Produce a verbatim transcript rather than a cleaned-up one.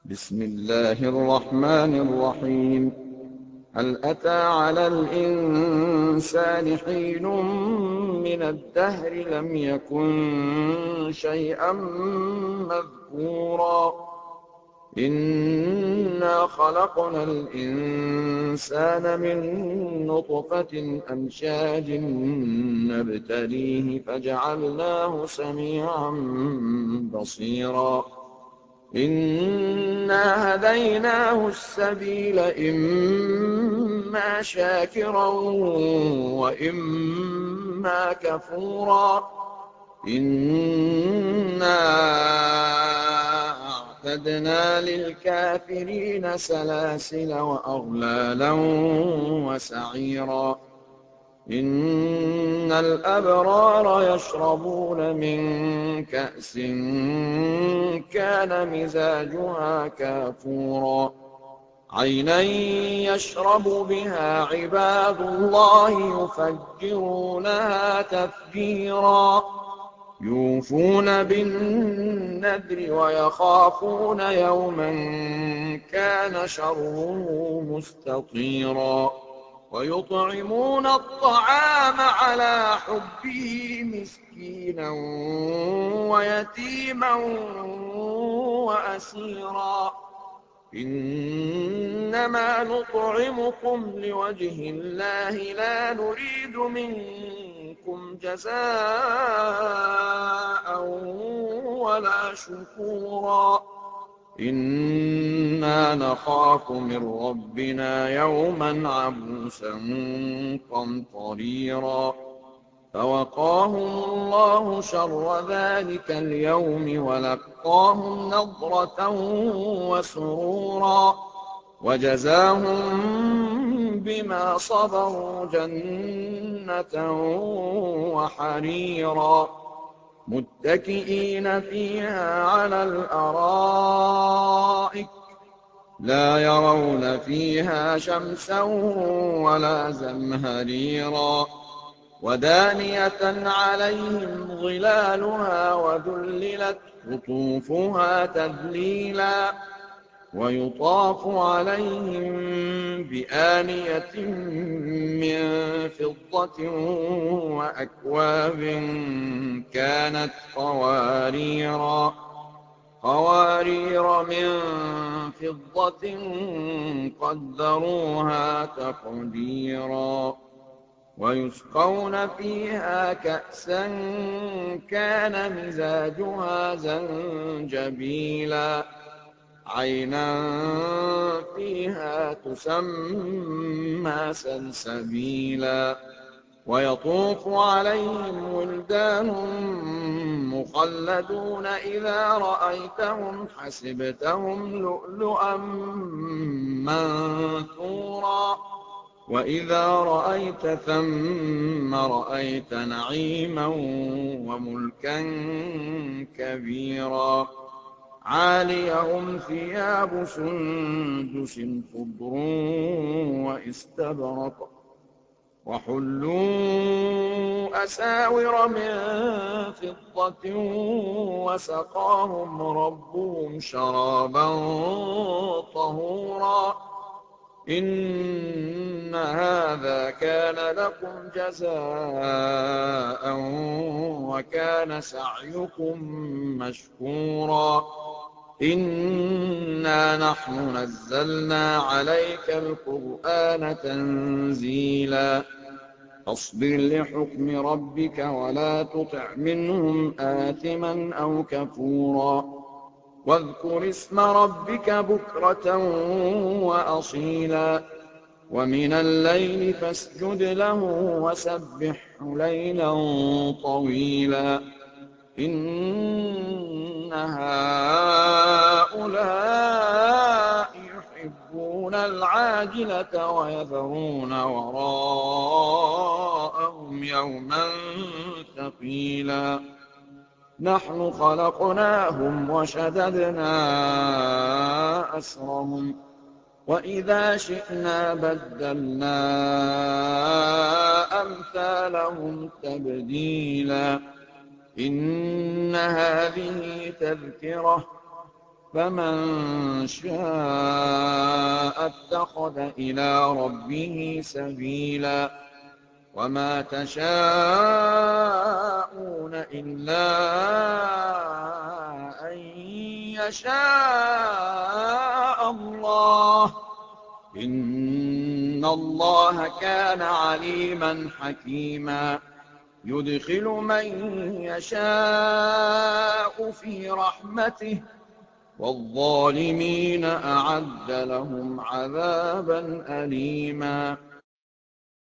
بسم الله الرحمن الرحيم هل أتى على الإنسان حين من الدهر لم يكن شيئا مذكورا إنا خلقنا الإنسان من نطفة أمشاج نبتليه فجعلناه سميعا بصيرا إنا هديناه السبيل إما شاكرا وإما كفورا إنا أعتدنا للكافرين سلاسل وأغلالا وسعيرا إن الأبرار يشربون من كأس كان مزاجها كافورا عينا يشرب بها عباد الله يفجرونها تفجيرا يوفون بالنذر ويخافون يوما كان شره مستطيرا ويطعمون الطعام على حبه مسكينا ويتيما وأسيرا إنما نطعمكم لوجه الله لا نريد منكم جزاء ولا شكورا إنا نخاف من ربنا يوما عبوسا قمطريرا فوقاهم الله شر ذلك اليوم ولقاهم نضرة وسرورا وجزاهم بما صبروا جنة وحريرا متكئين فيها على الأرائك لا يرون فيها شمسا ولا زمهريرا ودانية عليهم ظلالها وذللت قطوفها تذليلا ويطاف عليهم بآنية من فضة وأكواب كانت قواريرا قوارير من فضة قدروها تقديرا ويسقون فيها كأسا كان مزاجها زنجبيلا عينا فيها تسمى سلسبيلا ويطوف عليهم ولدان مخلدون إذا رأيتهم حسبتهم لؤلؤا منثورا وإذا رأيت ثم رأيت نعيما وملكا كبيرا عاليهم ثياب سندس خضر واستبرق وحلوا أساور من فضة وسقاهم ربهم شرابا طهورا إن هذا كان لكم جزاء وكان سعيكم مشكورا إنا نحن نزلنا عليك القرآن تنزيلا فاصبر لحكم ربك ولا تطع منهم آثما أو كفورا واذكر اسم ربك بكرة وأصيلا ومن الليل فاسجد له وسبحه ليلا طويلا إن هؤلاء يحبون العاجلة ويذرون وراءهم يوما ثقيلا نحن خلقناهم وشددنا أسرهم وإذا شئنا بدلنا أمثالهم تبديلا إن هذه تذكرة فَمَن شَاءَ اتَّخَذَ إِلَىٰ رَبِّهِ سَبِيلًا وَمَا تَشَاءُونَ إِلَّا أَن يَشَاءَ اللَّهُ ۚ إِنَّ اللَّهَ كَانَ عَلِيمًا حَكِيمًا يُدْخِلُ مَن يَشَاءُ فِي رَحْمَتِهِ ۚ وَالظَّالِمِينَ أَعَدَّ لَهُمْ عَذَابًا أَلِيمًا